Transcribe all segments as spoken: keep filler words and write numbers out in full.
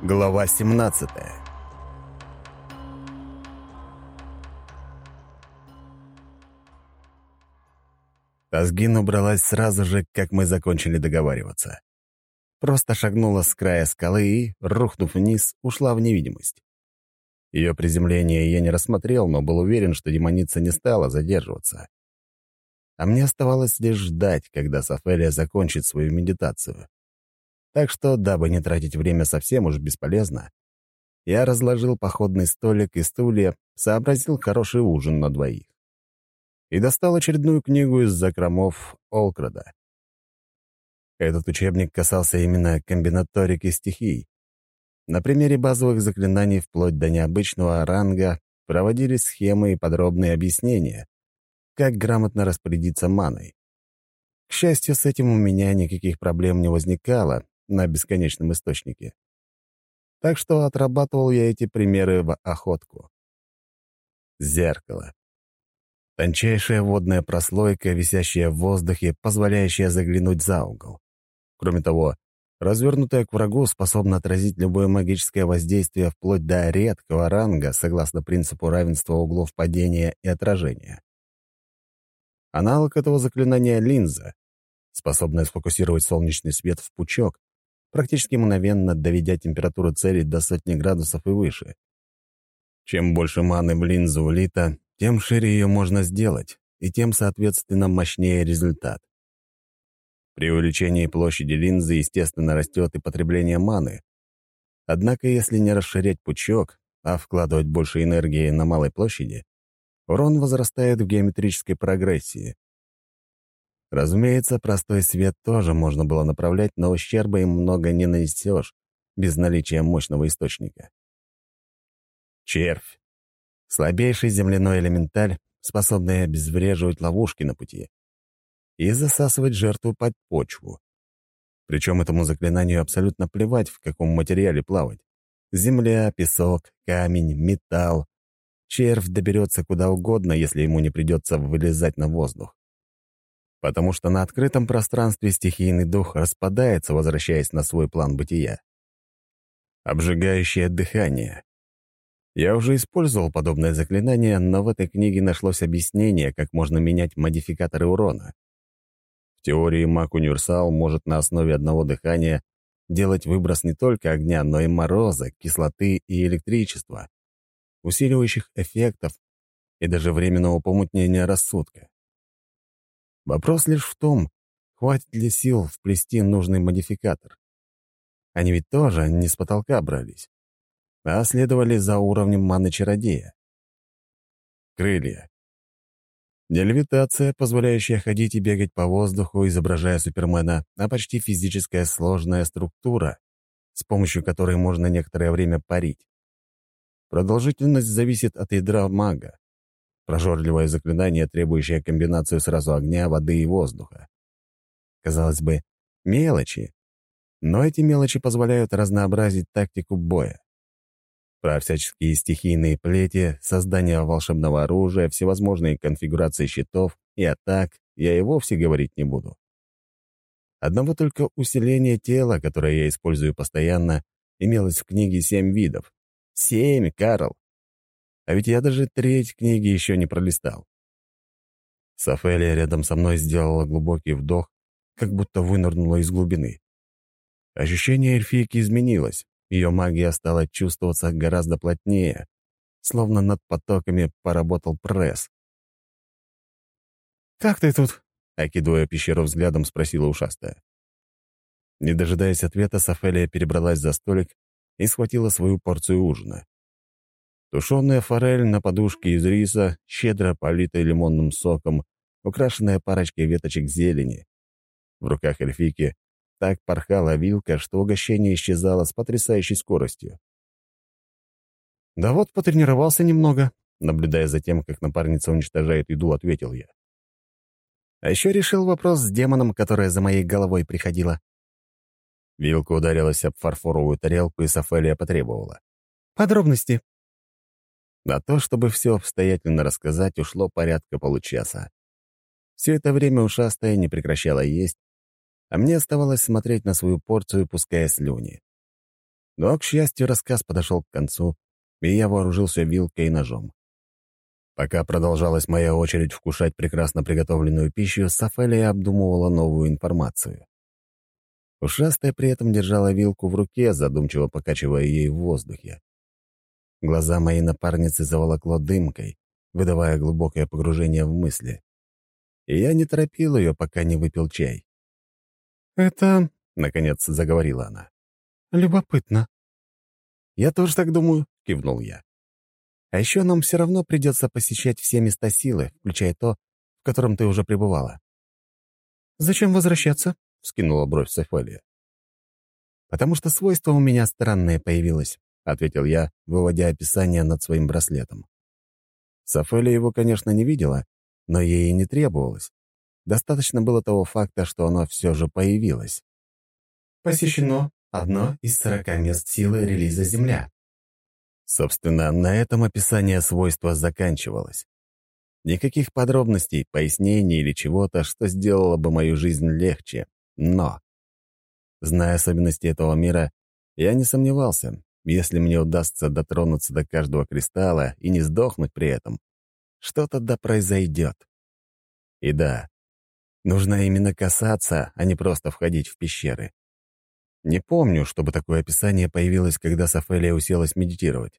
Глава семнадцатая. Тазгин убралась сразу же, как мы закончили договариваться. Просто шагнула с края скалы и, рухнув вниз, ушла в невидимость. Ее приземление я не рассмотрел, но был уверен, что демоница не стала задерживаться. А мне оставалось лишь ждать, когда Сафелия закончит свою медитацию. Так что, дабы не тратить время совсем уж бесполезно, я разложил походный столик и стулья, сообразил хороший ужин на двоих. И достал очередную книгу из закромов Олкрада. Этот учебник касался именно комбинаторики стихий. На примере базовых заклинаний вплоть до необычного ранга проводились схемы и подробные объяснения, как грамотно распорядиться маной. К счастью, с этим у меня никаких проблем не возникало на бесконечном источнике. Так что отрабатывал я эти примеры в охотку. Зеркало. Тончайшая водная прослойка, висящая в воздухе, позволяющая заглянуть за угол. Кроме того, развернутая к врагу способна отразить любое магическое воздействие вплоть до редкого ранга, согласно принципу равенства углов падения и отражения. Аналог этого заклинания — линза, способная сфокусировать солнечный свет в пучок, практически мгновенно доведя температуру цели до сотни градусов и выше. Чем больше маны в линзу влито, тем шире ее можно сделать, и тем, соответственно, мощнее результат. При увеличении площади линзы, естественно, растет и потребление маны. Однако, если не расширять пучок, а вкладывать больше энергии на малой площади, урон возрастает в геометрической прогрессии. Разумеется, простой свет тоже можно было направлять, но ущерба им много не нанесешь без наличия мощного источника. Червь. Слабейший земляной элементаль, способный обезвреживать ловушки на пути и засасывать жертву под почву. Причем этому заклинанию абсолютно плевать, в каком материале плавать. Земля, песок, камень, металл. Червь доберется куда угодно, если ему не придется вылезать на воздух. Потому что на открытом пространстве стихийный дух распадается, возвращаясь на свой план бытия. Обжигающее дыхание. Я уже использовал подобное заклинание, но в этой книге нашлось объяснение, как можно менять модификаторы урона. В теории маг-универсал может на основе одного дыхания делать выброс не только огня, но и мороза, кислоты и электричества, усиливающих эффектов и даже временного помутнения рассудка. Вопрос лишь в том, хватит ли сил вплести нужный модификатор. Они ведь тоже не с потолка брались, а следовали за уровнем маны чародея. Крылья. Не левитация, позволяющая ходить и бегать по воздуху, изображая Супермена, а почти физическая сложная структура, с помощью которой можно некоторое время парить. Продолжительность зависит от ядра мага. Прожорливое заклинание, требующее комбинацию сразу огня, воды и воздуха. Казалось бы, мелочи, но эти мелочи позволяют разнообразить тактику боя. Про всяческие стихийные плети, создание волшебного оружия, всевозможные конфигурации щитов и атак я и вовсе говорить не буду. Одного только усиления тела, которое я использую постоянно, имелось в книге семь видов. Семь, Карл! А ведь я даже треть книги еще не пролистал. Сафелия рядом со мной сделала глубокий вдох, как будто вынырнула из глубины. Ощущение эльфийки изменилось. Ее магия стала чувствоваться гораздо плотнее, словно над потоками поработал пресс. «Как ты тут?» — окидывая пещеру взглядом, спросила ушастая. Не дожидаясь ответа, Сафелия перебралась за столик и схватила свою порцию ужина. Тушеная форель на подушке из риса, щедро политая лимонным соком, украшенная парочкой веточек зелени. В руках эльфийки так порхала вилка, что угощение исчезало с потрясающей скоростью. «Да вот, потренировался немного», — наблюдая за тем, как напарница уничтожает еду, ответил я. «А еще решил вопрос с демоном, которая за моей головой приходила». Вилка ударилась об фарфоровую тарелку, и Сафелия потребовала. «Подробности». На то, чтобы все обстоятельно рассказать, ушло порядка получаса. Все это время ушастая не прекращала есть, а мне оставалось смотреть на свою порцию, пуская слюни. Но, к счастью, рассказ подошел к концу, и я вооружился вилкой и ножом. Пока продолжалась моя очередь вкушать прекрасно приготовленную пищу, Сафелия обдумывала новую информацию. Ушастая при этом держала вилку в руке, задумчиво покачивая ей в воздухе. Глаза моей напарницы заволокло дымкой, выдавая глубокое погружение в мысли. И я не торопил ее, пока не выпил чай. «Это...» — наконец заговорила она. «Любопытно». «Я тоже так думаю», — кивнул я. «А еще нам все равно придется посещать все места силы, включая то, в котором ты уже пребывала». «Зачем возвращаться?» — вскинула бровь Софелия. «Потому что свойство у меня странное появилось», — ответил я, выводя описание над своим браслетом. Софелия его, конечно, не видела, но ей и не требовалось. Достаточно было того факта, что оно все же появилось. «Посещено одно из сорока мест силы релиза «Земля». Собственно, на этом описание свойства заканчивалось. Никаких подробностей, пояснений или чего-то, что сделало бы мою жизнь легче. Но, зная особенности этого мира, я не сомневался, если мне удастся дотронуться до каждого кристалла и не сдохнуть при этом, что-то да произойдет. И да, нужно именно касаться, а не просто входить в пещеры. Не помню, чтобы такое описание появилось, когда Софелия уселась медитировать.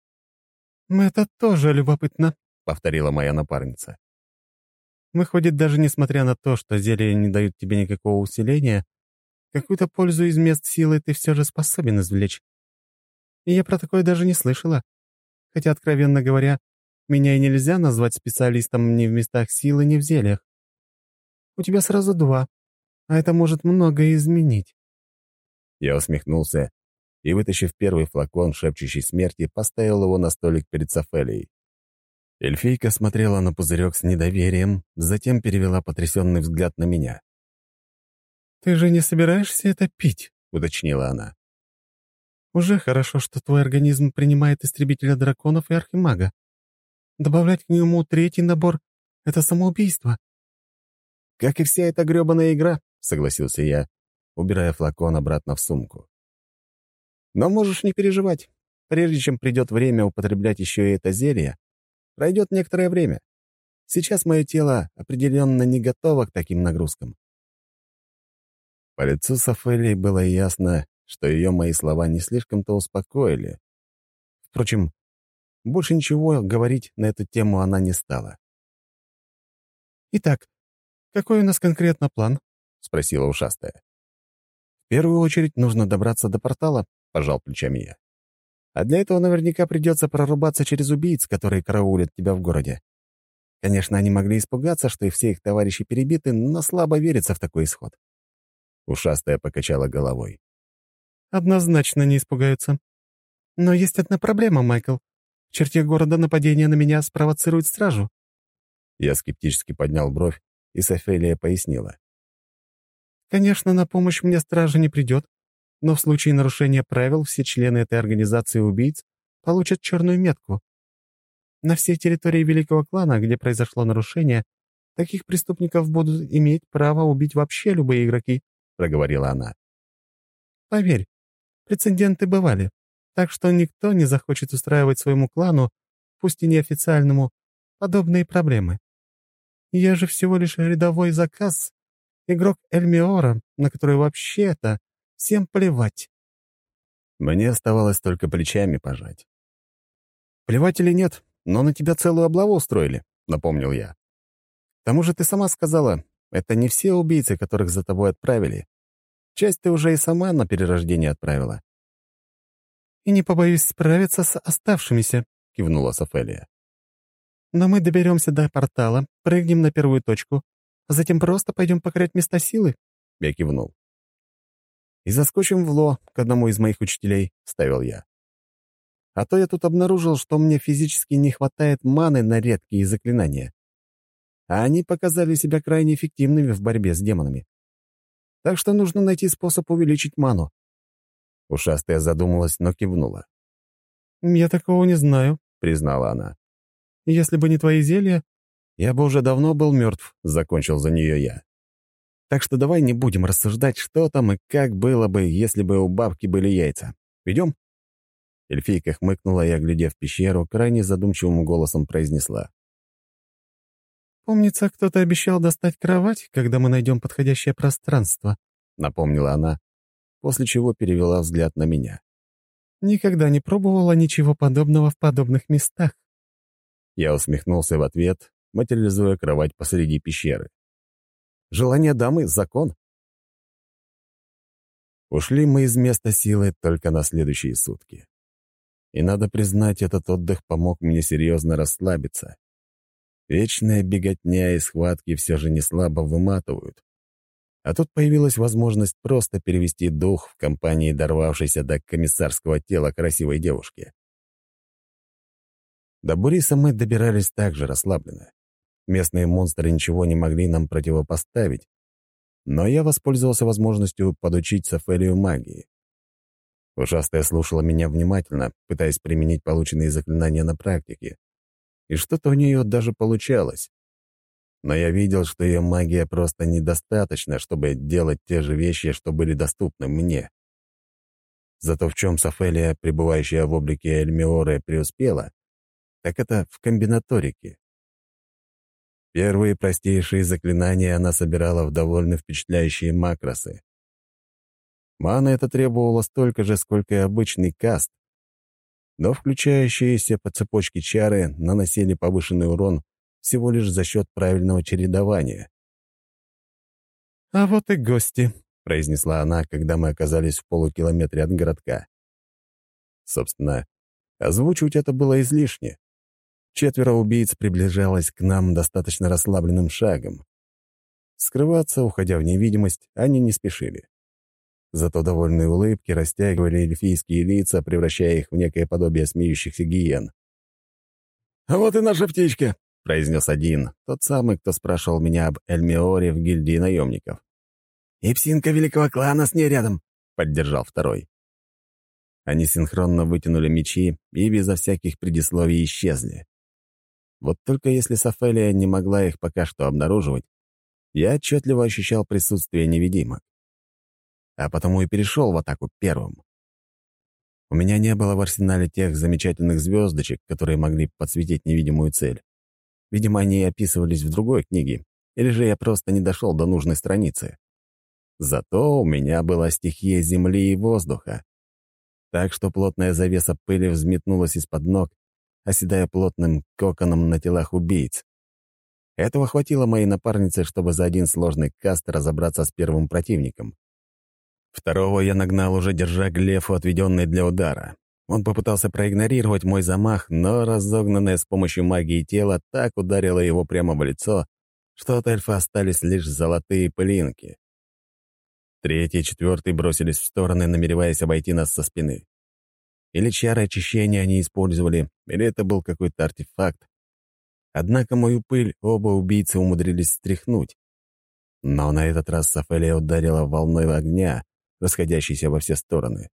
«Это тоже любопытно», — повторила моя напарница. «Выходит, даже несмотря на то, что зелья не дают тебе никакого усиления, какую-то пользу из мест силы ты все же способен извлечь. И я про такое даже не слышала. Хотя, откровенно говоря, меня и нельзя назвать специалистом ни в местах силы, ни в зельях. У тебя сразу два, а это может многое изменить». Я усмехнулся и, вытащив первый флакон шепчущей смерти, поставил его на столик перед Софелией. Эльфийка смотрела на пузырек с недоверием, затем перевела потрясенный взгляд на меня. «Ты же не собираешься это пить?» — уточнила она. «Уже хорошо, что твой организм принимает истребителя драконов и архимага. Добавлять к нему третий набор — это самоубийство». «Как и вся эта грёбаная игра», — согласился я, убирая флакон обратно в сумку. «Но можешь не переживать. Прежде чем придет время употреблять еще и это зелье, пройдет некоторое время. Сейчас мое тело определенно не готово к таким нагрузкам». По лицу Софелии было ясно, что ее мои слова не слишком-то успокоили. Впрочем, больше ничего говорить на эту тему она не стала. «Итак, какой у нас конкретно план?» — спросила ушастая. «В первую очередь нужно добраться до портала», — пожал плечами я. «А для этого наверняка придется прорубаться через убийц, которые караулят тебя в городе. Конечно, они могли испугаться, что и все их товарищи перебиты, но слабо верится в такой исход». Ушастая покачала головой. «Однозначно не испугаются. Но есть одна проблема, Майкл. В черте города нападение на меня спровоцирует стражу». Я скептически поднял бровь, и Софелия пояснила. «Конечно, на помощь мне стража не придет, но в случае нарушения правил все члены этой организации убийц получат черную метку. На всей территории Великого Клана, где произошло нарушение, таких преступников будут иметь право убить вообще любые игроки», — проговорила она. «Поверь, прецеденты бывали, так что никто не захочет устраивать своему клану, пусть и неофициальному, подобные проблемы. Я же всего лишь рядовой заказ, игрок Эльмиора, на который вообще-то всем плевать». Мне оставалось только плечами пожать. «Плевать или нет, но на тебя целую облаву устроили», — напомнил я. «К тому же ты сама сказала, это не все убийцы, которых за тобой отправили. Часть ты уже и сама на перерождение отправила». «И не побоюсь справиться с оставшимися», — кивнула Софелия. «Но мы доберемся до портала, прыгнем на первую точку, а затем просто пойдем покорять места силы», — я кивнул. «И заскочим в Ло к одному из моих учителей», — ставил я. «А то я тут обнаружил, что мне физически не хватает маны на редкие заклинания. А они показали себя крайне эффективными в борьбе с демонами. Так что нужно найти способ увеличить ману». Ушастая задумалась, но кивнула. «Я такого не знаю», — признала она. «Если бы не твои зелья...» «Я бы уже давно был мертв», — закончил за нее я. «Так что давай не будем рассуждать, что там и как было бы, если бы у бабки были яйца. Идем?» Эльфийка хмыкнула и, оглядев пещеру, крайне задумчивым голосом произнесла. «Помнится, кто-то обещал достать кровать, когда мы найдем подходящее пространство», — напомнила она, после чего перевела взгляд на меня. «Никогда не пробовала ничего подобного в подобных местах». Я усмехнулся в ответ, материализуя кровать посреди пещеры. Желание дамы — закон. Ушли мы из места силы только на следующие сутки. И, надо признать, этот отдых помог мне серьезно расслабиться. Вечная беготня и схватки все же не слабо выматывают. А тут появилась возможность просто перевести дух в компании дорвавшейся до комиссарского тела красивой девушки. До Буриса мы добирались также расслабленно. Местные монстры ничего не могли нам противопоставить, но я воспользовался возможностью подучить Софелию магии. Ушастая слушала меня внимательно, пытаясь применить полученные заклинания на практике. И что-то у нее даже получалось. Но я видел, что ее магия просто недостаточна, чтобы делать те же вещи, что были доступны мне. Зато в чем Софелия, пребывающая в облике Эльмиоры, преуспела, так это в комбинаторике. Первые простейшие заклинания она собирала в довольно впечатляющие макросы. Маны это требовало столько же, сколько и обычный каст, но включающиеся по цепочке чары наносили повышенный урон всего лишь за счет правильного чередования. «А вот и гости», — произнесла она, когда мы оказались в полукилометре от городка. Собственно, озвучивать это было излишне. Четверо убийц приближалось к нам достаточно расслабленным шагом. Скрываться, уходя в невидимость, они не спешили. Зато довольные улыбки растягивали эльфийские лица, превращая их в некое подобие смеющихся гиен. «А вот и наша птичка», — произнес один, тот самый, кто спрашивал меня об Эльмиоре в гильдии наемников. «И псинка великого клана с ней рядом», — поддержал второй. Они синхронно вытянули мечи и безо всяких предисловий исчезли. Вот только если Софелия не могла их пока что обнаруживать, я отчетливо ощущал присутствие невидимок. А потому и перешел в атаку первым. У меня не было в арсенале тех замечательных звездочек, которые могли подсветить невидимую цель. Видимо, они описывались в другой книге, или же я просто не дошел до нужной страницы. Зато у меня была стихия земли и воздуха. Так что плотная завеса пыли взметнулась из-под ног, оседая плотным коконом на телах убийц. Этого хватило моей напарнице, чтобы за один сложный каст разобраться с первым противником. Второго я нагнал, уже держа глефу, отведенной для удара. Он попытался проигнорировать мой замах, но разогнанное с помощью магии тело так ударило его прямо в лицо, что от эльфа остались лишь золотые пылинки. Третий и четвертый бросились в стороны, намереваясь обойти нас со спины. Или чары очищения они использовали, или это был какой-то артефакт. Однако мою пыль оба убийцы умудрились стряхнуть. Но на этот раз Софелия ударила волной огня, расходящейся во все стороны.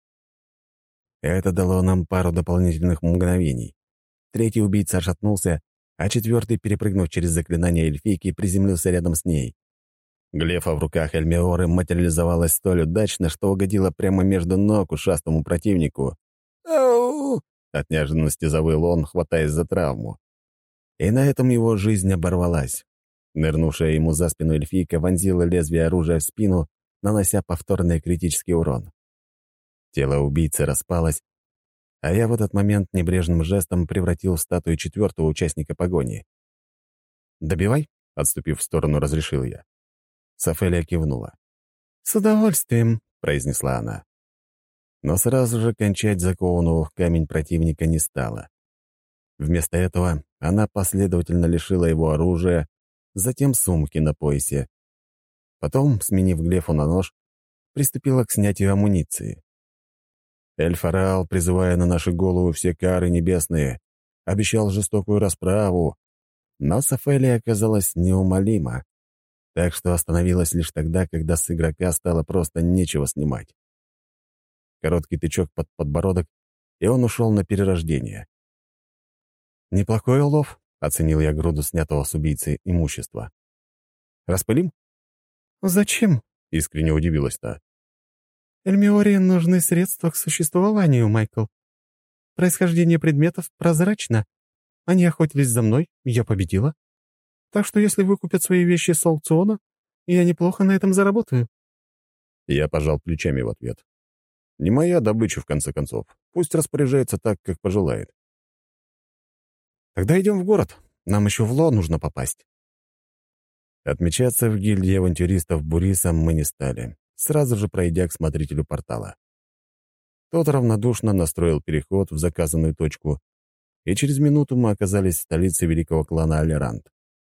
Это дало нам пару дополнительных мгновений. Третий убийца отшатнулся, а четвертый, перепрыгнув через заклинание эльфийки, приземлился рядом с ней. Глефа в руках Эльмиоры материализовалась столь удачно, что угодила прямо между ног ушастому противнику. «Ау!» — от неожиданности завыл он, хватаясь за травму. И на этом его жизнь оборвалась. Нырнувшая ему за спину эльфийка вонзила лезвие оружия в спину, нанося повторный критический урон. Тело убийцы распалось, а я в этот момент небрежным жестом превратил в статую четвертого участника погони. «Добивай», — отступив в сторону, разрешил я. Софелия кивнула. «С удовольствием», — произнесла она. Но сразу же кончать закованного в камень противника не стала. Вместо этого она последовательно лишила его оружия, затем сумки на поясе. Потом, сменив глефу на нож, приступила к снятию амуниции. Эльф орал, призывая на наши головы все кары небесные, обещал жестокую расправу, но Софелия оказалась неумолима, так что остановилась лишь тогда, когда с игрока стало просто нечего снимать. Короткий тычок под подбородок, и он ушел на перерождение. «Неплохой улов», — оценил я груду снятого с убийцы имущества. «Распылим?» «Зачем?» — искренне удивилась та. Эльмиоре нужны средства к существованию, Майкл. Происхождение предметов прозрачно. Они охотились за мной, я победила. Так что если выкупят свои вещи с аукциона, я неплохо на этом заработаю». Я пожал плечами в ответ. Не моя добыча, в конце концов. Пусть распоряжается так, как пожелает. «Тогда идем в город. Нам еще в Ло нужно попасть». Отмечаться в гильдии авантюристов Бурисом мы не стали, сразу же пройдя к смотрителю портала. Тот равнодушно настроил переход в заказанную точку, и через минуту мы оказались в столице великого клана Алерант.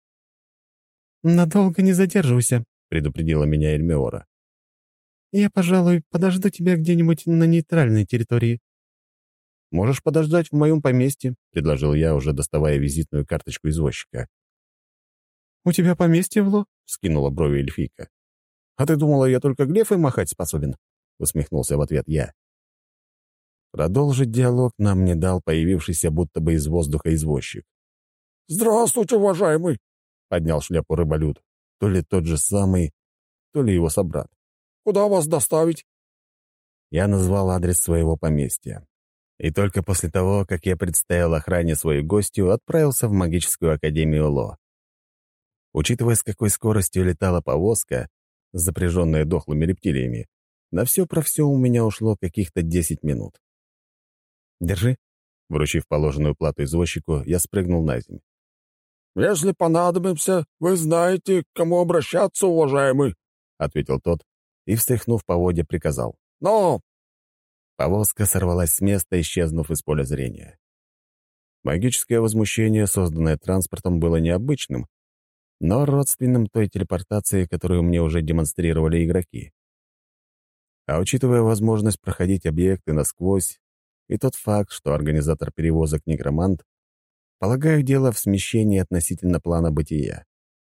«Надолго не задерживайся», — предупредила меня Эльмиора. «Я, пожалуй, подожду тебя где-нибудь на нейтральной территории». «Можешь подождать в моем поместье», — предложил я, уже доставая визитную карточку извозчика. «У тебя поместье в Ло?» — скинула брови эльфийка. «А ты думала, я только глефой махать способен?» — усмехнулся в ответ я. Продолжить диалог нам не дал появившийся будто бы из воздуха извозчик. «Здравствуйте, уважаемый!» — поднял шляпу рыболюд. То ли тот же самый, то ли его собрат. «Куда вас доставить?» Я назвал адрес своего поместья. И только после того, как я представил охране свою гостью, отправился в магическую академию Ло. Учитывая, с какой скоростью летала повозка, запряженная дохлыми рептилиями, на все про все у меня ушло каких-то десять минут. «Держи». Вручив положенную плату извозчику, я спрыгнул на землю. «Если понадобимся, вы знаете, к кому обращаться, уважаемый», — ответил тот и, встряхнув поводья, приказал. «Но...» Повозка сорвалась с места, исчезнув из поля зрения. Магическое возмущение, созданное транспортом, было необычным, но родственным той телепортации, которую мне уже демонстрировали игроки. А учитывая возможность проходить объекты насквозь и тот факт, что организатор перевозок некромант, полагаю, дело в смещении относительно плана бытия.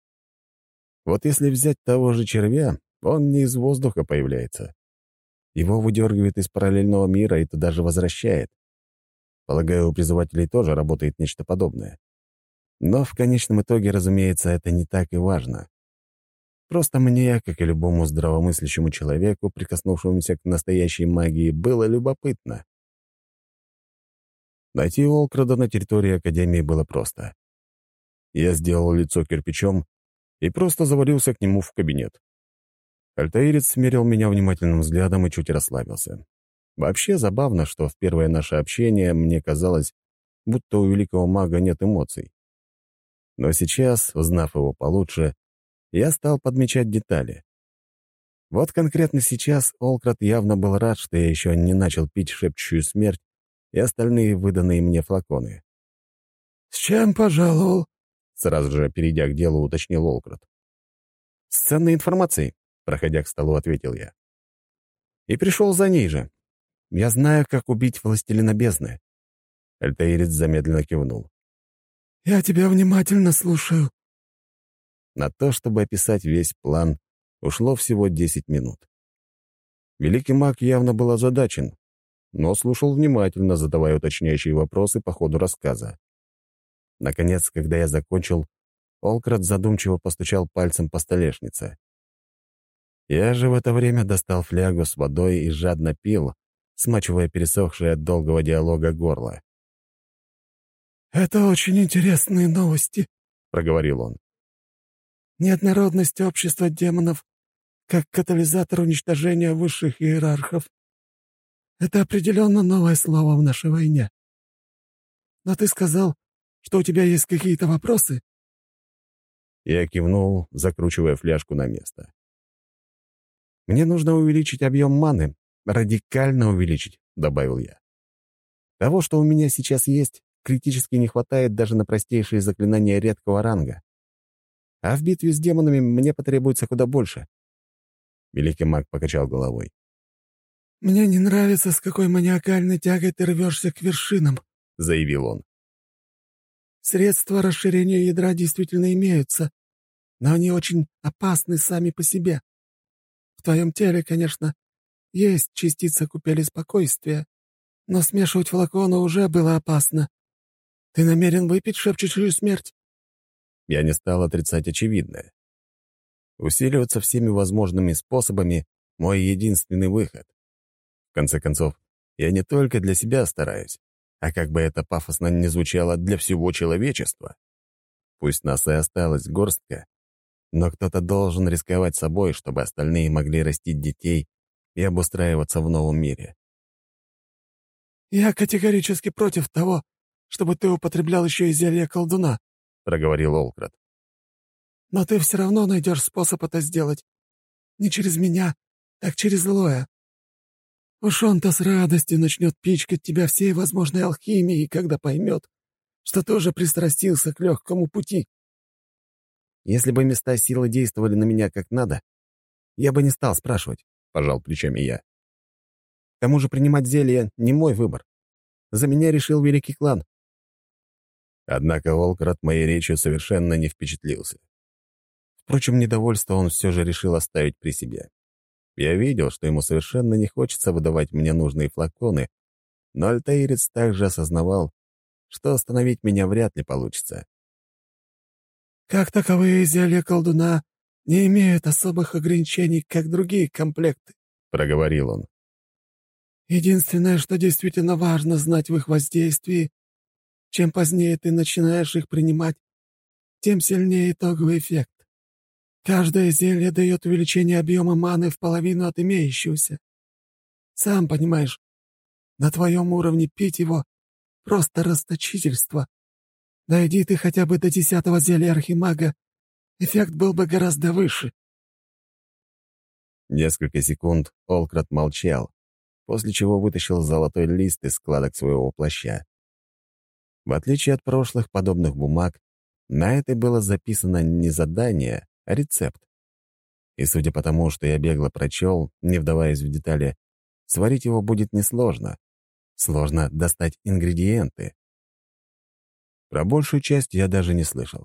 Вот если взять того же червя, он не из воздуха появляется. Его выдергивает из параллельного мира и туда же возвращает. Полагаю, у призывателей тоже работает нечто подобное. Но в конечном итоге, разумеется, это не так и важно. Просто мне, как и любому здравомыслящему человеку, прикоснувшемуся к настоящей магии, было любопытно. Найти Олкрада на территории Академии было просто. Я сделал лицо кирпичом и просто завалился к нему в кабинет. Альтаирец смерил меня внимательным взглядом и чуть расслабился. Вообще забавно, что в первое наше общение мне казалось, будто у великого мага нет эмоций. Но сейчас, узнав его получше, я стал подмечать детали. Вот конкретно сейчас Олкрад явно был рад, что я еще не начал пить шепчущую смерть и остальные выданные мне флаконы. «С чем пожаловал?» — сразу же, перейдя к делу, уточнил Олкрад. «С ценной информацией», — проходя к столу, ответил я. «И пришел за ней же. Я знаю, как убить властелина бездны». Альтаирец замедленно кивнул. «Я тебя внимательно слушаю». На то, чтобы описать весь план, ушло всего десять минут. Великий маг явно был озадачен, но слушал внимательно, задавая уточняющие вопросы по ходу рассказа. Наконец, когда я закончил, Олкрад задумчиво постучал пальцем по столешнице. Я же в это время достал флягу с водой и жадно пил, смачивая пересохшее от долгого диалога горло. «Это очень интересные новости», — проговорил он. «Неоднородность общества демонов как катализатор уничтожения высших иерархов. Это определенно новое слово в нашей войне. Но ты сказал, что у тебя есть какие-то вопросы?» Я кивнул, закручивая фляжку на место. «Мне нужно увеличить объем маны, радикально увеличить», — добавил я. «Того, что у меня сейчас есть, критически не хватает даже на простейшие заклинания редкого ранга. А в битве с демонами мне потребуется куда больше». Великий маг покачал головой. «Мне не нравится, с какой маниакальной тягой ты рвешься к вершинам», — заявил он. «Средства расширения ядра действительно имеются, но они очень опасны сами по себе. В твоем теле, конечно, есть частица купели спокойствия, но смешивать флаконы уже было опасно. Ты намерен выпить шепчущую смерть?» Я не стал отрицать очевидное. Усиливаться всеми возможными способами — мой единственный выход. В конце концов, я не только для себя стараюсь, а как бы это пафосно не звучало, для всего человечества. Пусть нас и осталась горстка, но кто-то должен рисковать собой, чтобы остальные могли растить детей и обустраиваться в новом мире. «Я категорически против того, чтобы ты употреблял еще и зелье колдуна», — проговорил Олкрат. «Но ты все равно найдешь способ это сделать. Не через меня, так через Лоя. Уж он-то с радостью начнет пичкать тебя всей возможной алхимией, когда поймет, что тоже пристрастился к легкому пути». «Если бы места силы действовали на меня как надо, я бы не стал спрашивать», — пожал плечами я. «К тому же принимать зелье — не мой выбор. За меня решил великий клан». Однако Олкрат моей речью совершенно не впечатлился. Впрочем, недовольство он все же решил оставить при себе. Я видел, что ему совершенно не хочется выдавать мне нужные флаконы, но альтаирец также осознавал, что остановить меня вряд ли получится. «Как таковые зелья колдуна не имеют особых ограничений, как другие комплекты», — проговорил он. «Единственное, что действительно важно знать в их воздействии, чем позднее ты начинаешь их принимать, тем сильнее итоговый эффект. Каждое зелье дает увеличение объема маны в половину от имеющегося. Сам понимаешь, на твоем уровне пить его — просто расточительство. Дойди ты хотя бы до десятого зелья архимага, эффект был бы гораздо выше». Несколько секунд Олкрат молчал, после чего вытащил золотой лист из складок своего плаща. В отличие от прошлых подобных бумаг, на этой было записано не задание, а рецепт. И судя по тому, что я бегло прочел, не вдаваясь в детали, сварить его будет несложно. Сложно достать ингредиенты. Про большую часть я даже не слышал.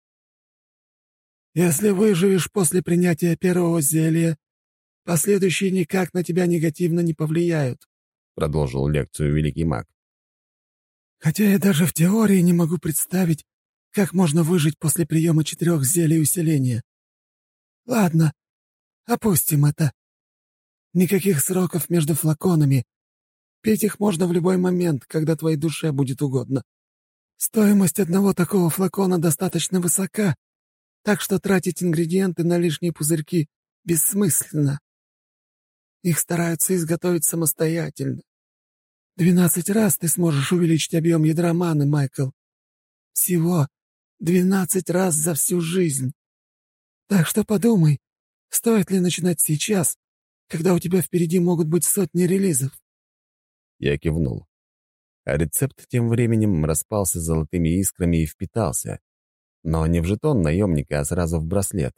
«Если выживешь после принятия первого зелья, последующие никак на тебя негативно не повлияют», — продолжил лекцию великий маг. «Хотя я даже в теории не могу представить, как можно выжить после приема четырех зелий усиления. Ладно, опустим это. Никаких сроков между флаконами. Пить их можно в любой момент, когда твоей душе будет угодно. Стоимость одного такого флакона достаточно высока, так что тратить ингредиенты на лишние пузырьки бессмысленно. Их стараются изготовить самостоятельно. Двенадцать раз ты сможешь увеличить объем ядра маны, Майкл. Всего двенадцать раз за всю жизнь. Так что подумай, стоит ли начинать сейчас, когда у тебя впереди могут быть сотни релизов. Я кивнул. А рецепт тем временем распался золотыми искрами и впитался. Но не в жетон наемника, а сразу в браслет.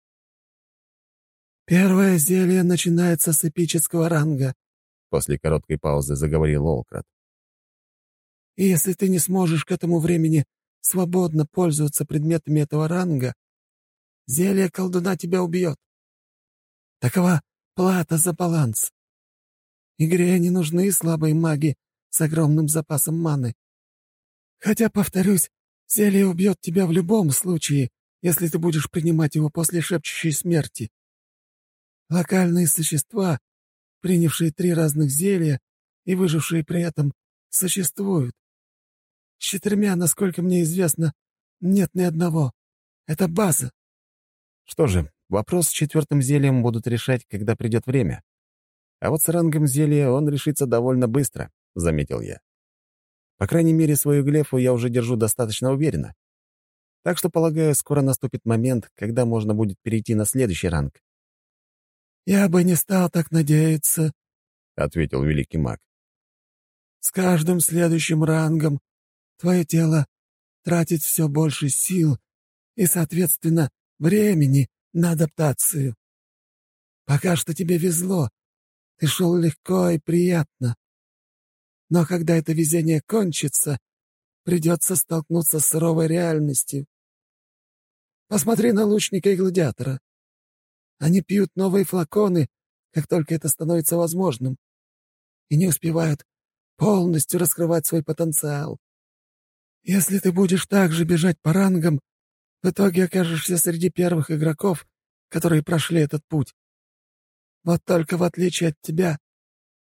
«Первое зелье начинается с эпического ранга», — после короткой паузы заговорил Олкрат. «И если ты не сможешь к этому времени свободно пользоваться предметами этого ранга, зелье колдуна тебя убьет. Такова плата за баланс. Игре не нужны слабые маги с огромным запасом маны. Хотя, повторюсь, зелье убьет тебя в любом случае, если ты будешь принимать его после шепчущей смерти. Локальные существа, принявшие три разных зелья и выжившие при этом, существуют. С четырьмя, насколько мне известно, нет ни одного. Это база». Что же, вопрос с четвертым зельем будут решать, когда придет время. А вот с рангом зелья он решится довольно быстро, — заметил я. По крайней мере, свою глефу я уже держу достаточно уверенно. Так что, полагаю, скоро наступит момент, когда можно будет перейти на следующий ранг. «Я бы не стал так надеяться», — ответил великий маг. «С каждым следующим рангом твое тело тратит все больше сил и, соответственно, времени на адаптацию. Пока что тебе везло, ты шел легко и приятно. Но когда это везение кончится, придется столкнуться с суровой реальностью. Посмотри на лучника и гладиатора. Они пьют новые флаконы, как только это становится возможным, и не успевают полностью раскрывать свой потенциал. Если ты будешь так же бежать по рангам, в итоге окажешься среди первых игроков, которые прошли этот путь. Вот только в отличие от тебя,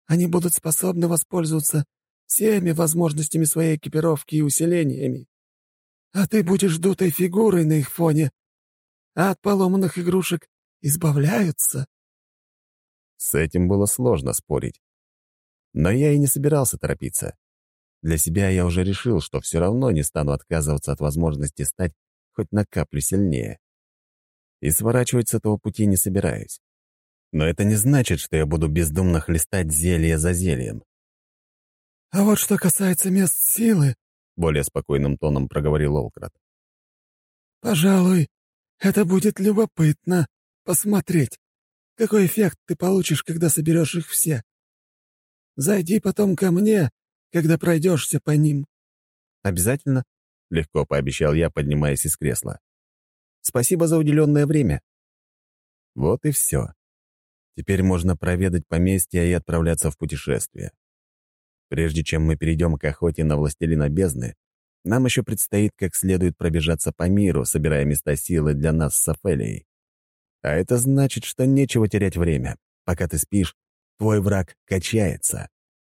они будут способны воспользоваться всеми возможностями своей экипировки и усилениями. А ты будешь дутой фигурой на их фоне, а от поломанных игрушек избавляются». С этим было сложно спорить. Но я и не собирался торопиться. Для себя я уже решил, что все равно не стану отказываться от возможности стать хоть на каплю сильнее. И сворачивать с этого пути не собираюсь. Но это не значит, что я буду бездумно хлестать зелье за зельем. «А вот что касается мест силы», — более спокойным тоном проговорил Олкрат, «пожалуй, это будет любопытно посмотреть, какой эффект ты получишь, когда соберешь их все. Зайди потом ко мне, когда пройдешься по ним». «Обязательно», — легко пообещал я, поднимаясь из кресла. «Спасибо за уделенное время». Вот и все. Теперь можно проведать поместье и отправляться в путешествие. Прежде чем мы перейдем к охоте на властелина бездны, нам еще предстоит как следует пробежаться по миру, собирая места силы для нас с Офелией. А это значит, что нечего терять время. Пока ты спишь, твой враг качается.